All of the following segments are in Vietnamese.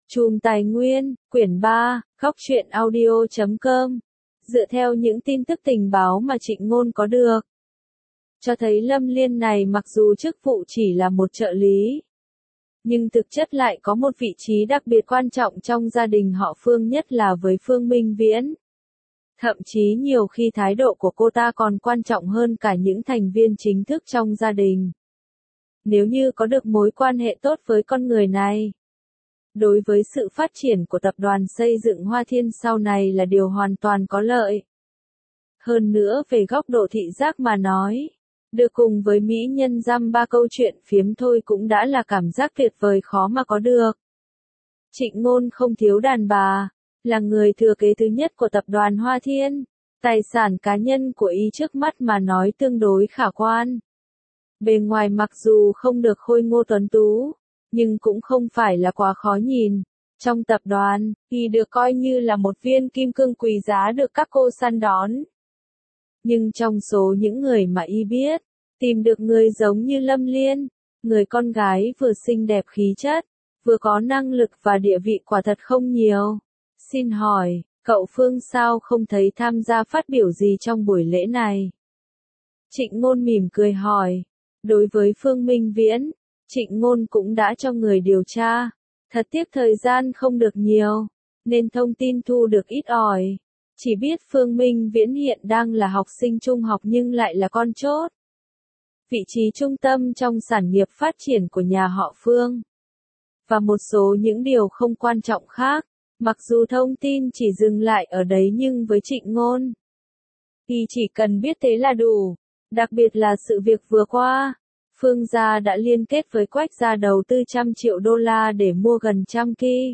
Chùm Tài nguyên, quyển 3, góc truyện audio.com. Dựa theo những tin tức tình báo mà Trịnh Ngôn có được, cho thấy Lâm Liên này mặc dù chức vụ chỉ là một trợ lý, nhưng thực chất lại có một vị trí đặc biệt quan trọng trong gia đình họ Phương, nhất là với Phương Minh Viễn. Thậm chí nhiều khi thái độ của cô ta còn quan trọng hơn cả những thành viên chính thức trong gia đình. Nếu như có được mối quan hệ tốt với con người này, đối với sự phát triển của tập đoàn xây dựng Hoa Thiên sau này là điều hoàn toàn có lợi. Hơn nữa về góc độ thị giác mà nói, được cùng với mỹ nhân dăm ba câu chuyện phiếm thôi cũng đã là cảm giác tuyệt vời khó mà có được. Trịnh Ngôn không thiếu đàn bà, là người thừa kế thứ nhất của tập đoàn Hoa Thiên. Tài sản cá nhân của y trước mắt mà nói tương đối khả quan. Bề ngoài mặc dù không được khôi ngô tuấn tú, nhưng cũng không phải là quá khó nhìn. Trong tập đoàn, y được coi như là một viên kim cương quý giá được các cô săn đón. Nhưng trong số những người mà y biết, tìm được người giống như Lâm Liên, người con gái vừa xinh đẹp khí chất, vừa có năng lực và địa vị quả thật không nhiều. Xin hỏi, cậu Phương sao không thấy tham gia phát biểu gì trong buổi lễ này? Trịnh Ngôn mỉm cười hỏi. Đối với Phương Minh Viễn, Trịnh Ngôn cũng đã cho người điều tra. Thật tiếc thời gian không được nhiều, nên thông tin thu được ít ỏi. Chỉ biết Phương Minh Viễn hiện đang là học sinh trung học nhưng lại là con chốt. Vị trí trung tâm trong sản nghiệp phát triển của nhà họ Phương. Và một số những điều không quan trọng khác, mặc dù thông tin chỉ dừng lại ở đấy nhưng với Trịnh Ngôn, thì chỉ cần biết thế là đủ. Đặc biệt là sự việc vừa qua, Phương gia đã liên kết với Quách gia đầu tư $100 triệu để mua gần 100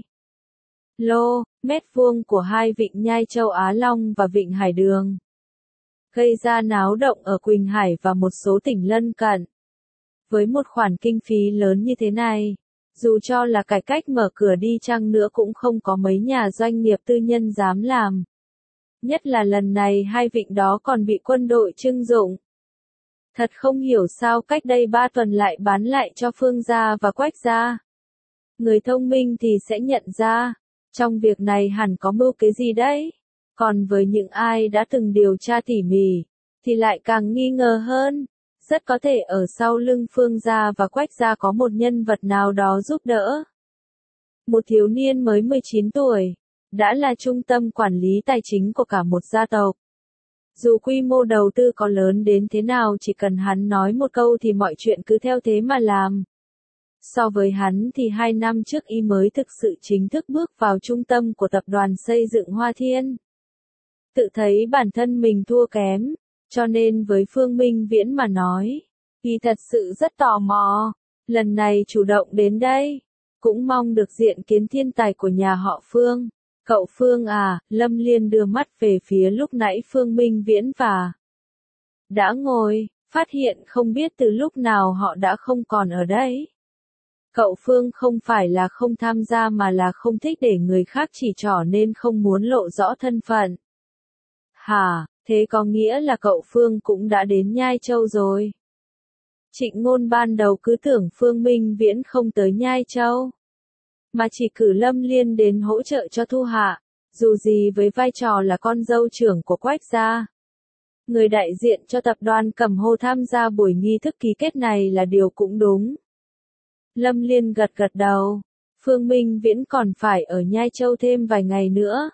km vuông của hai vịnh Nhai Châu Á Long và vịnh Hải Đường, gây ra náo động ở Quỳnh Hải và một số tỉnh lân cận. Với một khoản kinh phí lớn như thế này, dù cho là cải cách mở cửa đi chăng nữa cũng không có mấy nhà doanh nghiệp tư nhân dám làm. Nhất là lần này hai vịnh đó còn bị quân đội trưng dụng. Thật không hiểu sao cách đây 3 tuần lại bán lại cho Phương gia và Quách gia. Người thông minh thì sẽ nhận ra, trong việc này hẳn có mưu kế gì đấy. Còn với những ai đã từng điều tra tỉ mỉ, thì lại càng nghi ngờ hơn. Rất có thể ở sau lưng Phương gia và Quách gia có một nhân vật nào đó giúp đỡ. Một thiếu niên mới 19 tuổi, đã là trung tâm quản lý tài chính của cả một gia tộc. Dù quy mô đầu tư có lớn đến thế nào, chỉ cần hắn nói một câu thì mọi chuyện cứ theo thế mà làm. So với hắn thì 2 năm trước y mới thực sự chính thức bước vào trung tâm của tập đoàn xây dựng Hoa Thiên. Tự thấy bản thân mình thua kém, cho nên với Phương Minh Viễn mà nói, y thật sự rất tò mò. Lần này chủ động đến đây, cũng mong được diện kiến thiên tài của nhà họ Phương. Cậu Phương à, Lâm Liên đưa mắt về phía lúc nãy Phương Minh Viễn và đã ngồi, phát hiện không biết từ lúc nào họ đã không còn ở đây. Cậu Phương không phải là không tham gia mà là không thích để người khác chỉ trỏ nên không muốn lộ rõ thân phận. Hả, thế có nghĩa là cậu Phương cũng đã đến Nhai Châu rồi? Trịnh Ngôn ban đầu cứ tưởng Phương Minh Viễn không tới Nhai Châu, mà chỉ cử Lâm Liên đến hỗ trợ cho Thu Hạ, dù gì với vai trò là con dâu trưởng của Quách gia. Người đại diện cho tập đoàn Cẩm Hồ tham gia buổi nghi thức ký kết này là điều cũng đúng. Lâm Liên gật gật đầu, Phương Minh Viễn còn phải ở Nhai Châu thêm vài ngày nữa.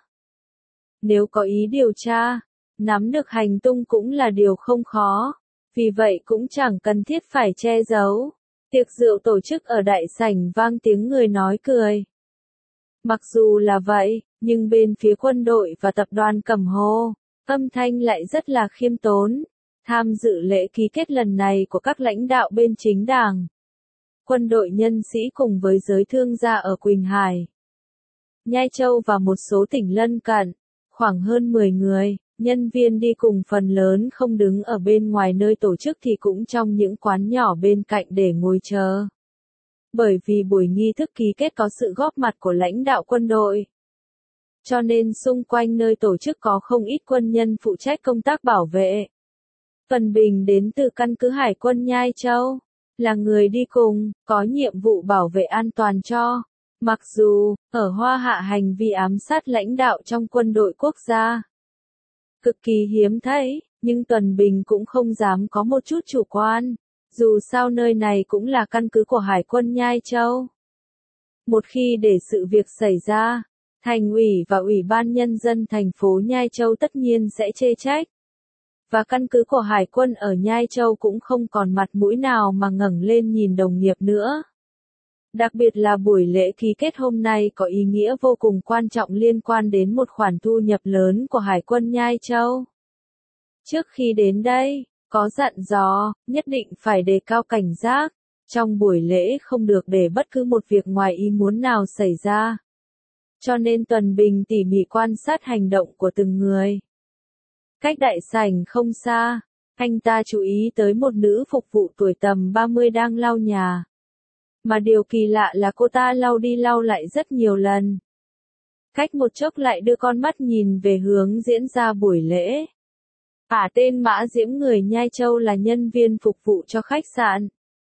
Nếu có ý điều tra, nắm được hành tung cũng là điều không khó, vì vậy cũng chẳng cần thiết phải che giấu. Tiệc rượu tổ chức ở đại sảnh vang tiếng người nói cười. Mặc dù là vậy, nhưng bên phía quân đội và tập đoàn Cẩm Hồ, âm thanh lại rất là khiêm tốn. Tham dự lễ ký kết lần này của các lãnh đạo bên chính đảng, quân đội, nhân sĩ cùng với giới thương gia ở Quỳnh Hải, Nhai Châu và một số tỉnh lân cận, khoảng hơn 10 người. Nhân viên đi cùng phần lớn không đứng ở bên ngoài nơi tổ chức thì cũng trong những quán nhỏ bên cạnh để ngồi chờ. Bởi vì buổi nghi thức ký kết có sự góp mặt của lãnh đạo quân đội, cho nên xung quanh nơi tổ chức có không ít quân nhân phụ trách công tác bảo vệ. Phần Bình đến từ căn cứ Hải quân Nhai Châu, là người đi cùng, có nhiệm vụ bảo vệ an toàn cho Mặc dù, ở Hoa Hạ hành vi ám sát lãnh đạo trong quân đội quốc gia cực kỳ hiếm thấy, nhưng Tuần Bình cũng không dám có một chút chủ quan. Dù sao nơi này cũng là căn cứ của Hải quân Nhai Châu. Một khi để sự việc xảy ra, Thành ủy và Ủy ban Nhân dân thành phố Nhai Châu tất nhiên sẽ chê trách. Và căn cứ của Hải quân ở Nhai Châu cũng không còn mặt mũi nào mà ngẩng lên nhìn đồng nghiệp nữa. Đặc biệt là buổi lễ ký kết hôm nay có ý nghĩa vô cùng quan trọng liên quan đến một khoản thu nhập lớn của Hải quân Nhai Châu. Trước khi đến đây, có dặn dò, nhất định phải đề cao cảnh giác, trong buổi lễ không được để bất cứ một việc ngoài ý muốn nào xảy ra. Cho nên Tuần Bình tỉ mỉ quan sát hành động của từng người. Cách đại sảnh không xa, anh ta chú ý tới một nữ phục vụ tuổi tầm 30 đang lau nhà. Mà điều kỳ lạ là cô ta lau đi lau lại rất nhiều lần. Cách một chốc lại đưa con mắt nhìn về hướng diễn ra buổi lễ. Tên Mã Diễm người Nhai Châu là nhân viên phục vụ cho khách sạn.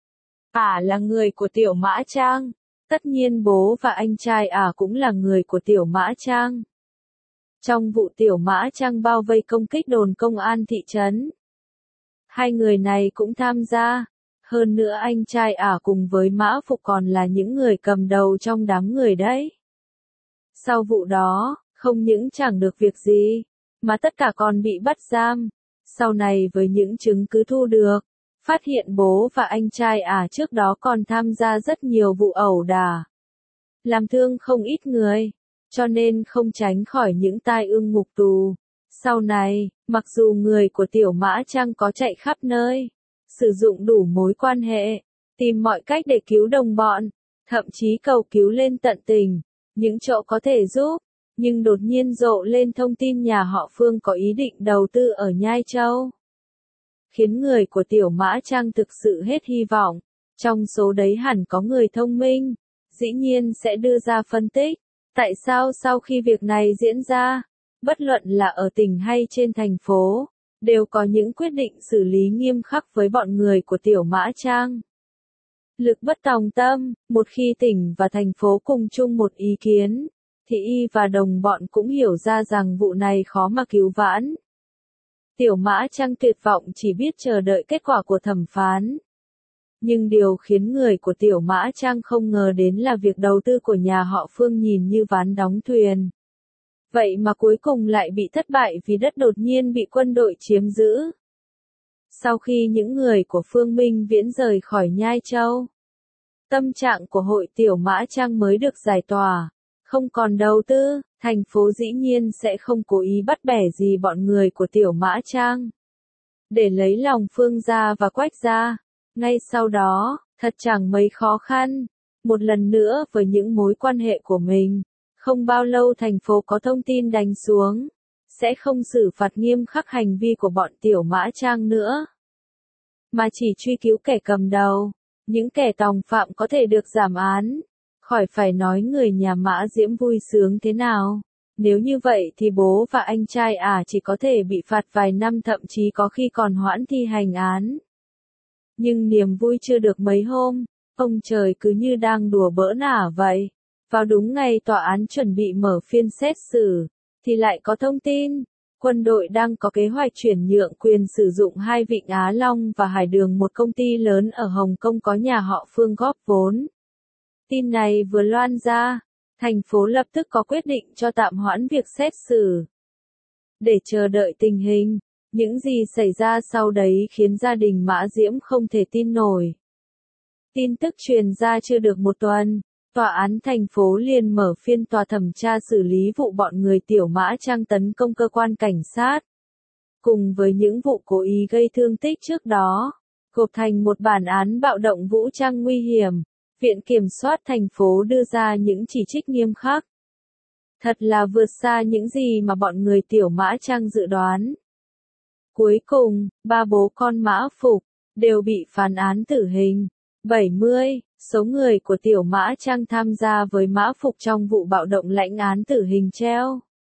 Là người của Tiểu Mã Trang. Tất nhiên bố và anh trai cũng là người của Tiểu Mã Trang. Trong vụ Tiểu Mã Trang bao vây công kích đồn công an thị trấn, hai người này cũng tham gia. Hơn nữa anh trai cùng với Mã Phục còn là những người cầm đầu trong đám người đấy. Sau vụ đó, không những chẳng được việc gì, mà tất cả còn bị bắt giam. Sau này với những chứng cứ thu được, phát hiện bố và anh trai trước đó còn tham gia rất nhiều vụ ẩu đả, làm thương không ít người, cho nên không tránh khỏi những tai ương ngục tù. Sau này, mặc dù người của Tiểu Mã Trang có chạy khắp nơi, sử dụng đủ mối quan hệ, tìm mọi cách để cứu đồng bọn, thậm chí cầu cứu lên tận tỉnh, những chỗ có thể giúp, nhưng đột nhiên rộ lên thông tin nhà họ Phương có ý định đầu tư ở Nhai Châu. Khiến người của Tiểu Mã Trang thực sự hết hy vọng, trong số đấy hẳn có người thông minh, dĩ nhiên sẽ đưa ra phân tích, tại sao sau khi việc này diễn ra, bất luận là ở tỉnh hay trên thành phố, đều có những quyết định xử lý nghiêm khắc với bọn người của Tiểu Mã Trang. Lực bất tòng tâm, một khi tỉnh và thành phố cùng chung một ý kiến, thì y và đồng bọn cũng hiểu ra rằng vụ này khó mà cứu vãn. Tiểu Mã Trang tuyệt vọng chỉ biết chờ đợi kết quả của thẩm phán. Nhưng điều khiến người của Tiểu Mã Trang không ngờ đến là việc đầu tư của nhà họ Phương nhìn như ván đóng thuyền. Vậy mà cuối cùng lại bị thất bại vì đất đột nhiên bị quân đội chiếm giữ. Sau khi những người của Phương Minh Viễn rời khỏi Nhai Châu, tâm trạng của hội Tiểu Mã Trang mới được giải tỏa. Không còn đầu tư, thành phố dĩ nhiên sẽ không cố ý bắt bẻ gì bọn người của Tiểu Mã Trang. Để lấy lòng Phương gia và Quách gia. Ngay sau đó, thật chẳng mấy khó khăn. Một lần nữa với những mối quan hệ của mình. Không bao lâu thành phố có thông tin đánh xuống. Sẽ không xử phạt nghiêm khắc hành vi của bọn Tiểu Mã Trang nữa. Mà chỉ truy cứu kẻ cầm đầu. Những kẻ tòng phạm có thể được giảm án. Khỏi phải nói người nhà Mã Diễm vui sướng thế nào. Nếu như vậy thì bố và anh trai chỉ có thể bị phạt vài năm thậm chí có khi còn hoãn thi hành án. Nhưng niềm vui chưa được mấy hôm, ông trời cứ như đang đùa bỡn vậy. Vào đúng ngày tòa án chuẩn bị mở phiên xét xử, thì lại có thông tin, quân đội đang có kế hoạch chuyển nhượng quyền sử dụng hai vịnh Á Long và Hải Đường, một công ty lớn ở Hồng Kông có nhà họ Phương góp vốn. Tin này vừa loan ra, thành phố lập tức có quyết định cho tạm hoãn việc xét xử. Để chờ đợi tình hình, những gì xảy ra sau đấy khiến gia đình Mã Diễm không thể tin nổi. Tin tức truyền ra chưa được một tuần, tòa án thành phố liền mở phiên tòa thẩm tra xử lý vụ bọn người Tiểu Mã Trang tấn công cơ quan cảnh sát. Cùng với những vụ cố ý gây thương tích trước đó, gộp thành một bản án bạo động vũ trang nguy hiểm. Viện Kiểm soát thành phố đưa ra những chỉ trích nghiêm khắc. Thật là vượt xa những gì mà bọn người Tiểu Mã Trang dự đoán. Cuối cùng, ba bố con Mã Phục đều bị phán án tử hình. 70, số người của Tiểu Mã Trang tham gia với Mã Phục trong vụ bạo động lãnh án tử hình treo.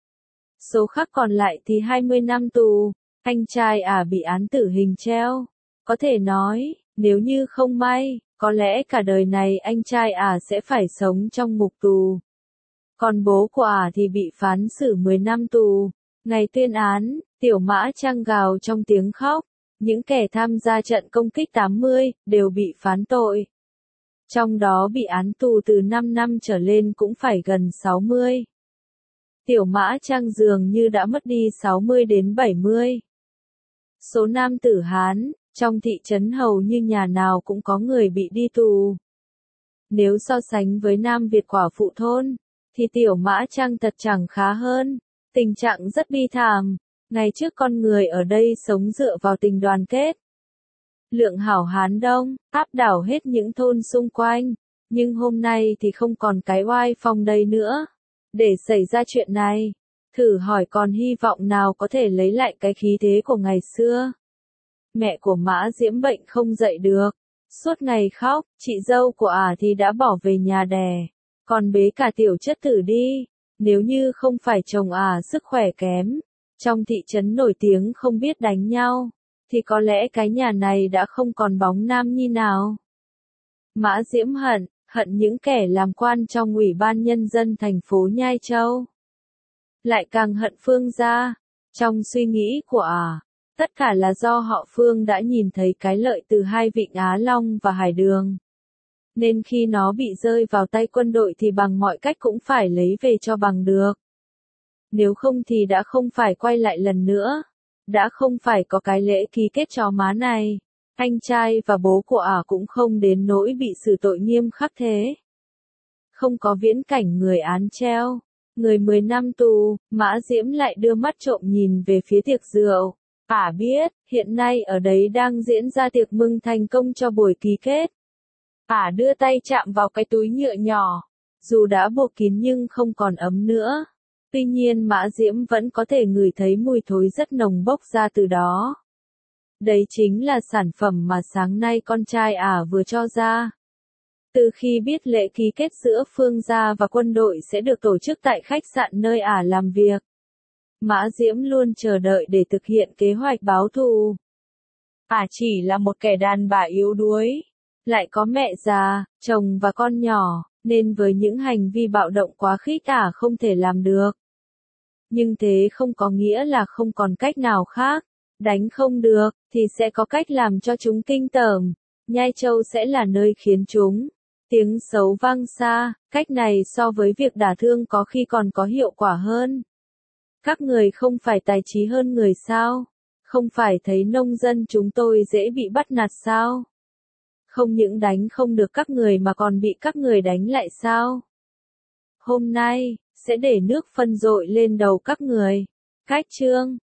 Số khác còn lại thì 20 năm tù, anh trai bị án tử hình treo. Có thể nói, Nếu như không may, có lẽ cả đời này anh trai sẽ phải sống trong ngục tù. Còn bố của thì bị phán xử 10 năm tù. Ngày tuyên án, Tiểu Mã Trang gào trong tiếng khóc. Những kẻ tham gia trận công kích 80 đều bị phán tội. Trong đó bị án tù từ 5 năm trở lên cũng phải gần 60. Tiểu Mã Trang dường như đã mất đi 60 đến 70. Số nam tử Hán, trong thị trấn hầu như nhà nào cũng có người bị đi tù. Nếu so sánh với Nam Việt quả phụ thôn, thì Tiểu Mã Trang thật chẳng khá hơn. Tình trạng rất bi thảm. Ngày trước con người ở đây sống dựa vào tình đoàn kết. Lượng hảo hán đông, áp đảo hết những thôn xung quanh. Nhưng hôm nay thì không còn cái oai phong đây nữa. Để xảy ra chuyện này, thử hỏi còn hy vọng nào có thể lấy lại cái khí thế của ngày xưa. Mẹ của Mã Diễm bệnh không dậy được. Suốt ngày khóc, chị dâu của thì đã bỏ về nhà đẻ. Còn bế cả tiểu chất tử đi. Nếu như không phải chồng sức khỏe kém, trong thị trấn nổi tiếng không biết đánh nhau, thì có lẽ cái nhà này đã không còn bóng nam nhi nào. Mã Diễm hận những kẻ làm quan trong Ủy ban Nhân dân thành phố Nhai Châu. Lại càng hận Phương gia. Trong suy nghĩ của tất cả là do họ Phương đã nhìn thấy cái lợi từ hai vịnh Á Long và Hải Đường. Nên khi nó bị rơi vào tay quân đội thì bằng mọi cách cũng phải lấy về cho bằng được. Nếu không thì đã không phải quay lại lần nữa. Đã không phải có cái lễ ký kết chó má này. Anh trai và bố của cũng không đến nỗi bị xử tội nghiêm khắc thế. Không có viễn cảnh người án treo. Người 10 năm tù, Mã Diễm lại đưa mắt trộm nhìn về phía tiệc rượu. Biết, hiện nay ở đấy đang diễn ra tiệc mừng thành công cho buổi ký kết. Đưa tay chạm vào cái túi nhựa nhỏ. Dù đã buộc kín nhưng không còn ấm nữa. Tuy nhiên Mã Diễm vẫn có thể ngửi thấy mùi thối rất nồng bốc ra từ đó. Đấy chính là sản phẩm mà sáng nay con trai vừa cho ra. Từ khi biết lễ ký kết giữa Phương gia và quân đội sẽ được tổ chức tại khách sạn nơi làm việc, Mã Diễm luôn chờ đợi để thực hiện kế hoạch báo thù. Chỉ là một kẻ đàn bà yếu đuối, lại có mẹ già, chồng và con nhỏ, nên với những hành vi bạo động quá khích không thể làm được. Nhưng thế không có nghĩa là không còn cách nào khác. Đánh không được, thì sẽ có cách làm cho chúng kinh tởm. Nhai Châu sẽ là nơi khiến chúng tiếng xấu vang xa. Cách này so với việc đả thương có khi còn có hiệu quả hơn. Các người không phải tài trí hơn người sao? Không phải thấy nông dân chúng tôi dễ bị bắt nạt sao? Không những đánh không được các người mà còn bị các người đánh lại sao? Hôm nay, sẽ để nước phân dội lên đầu các người. Cách chương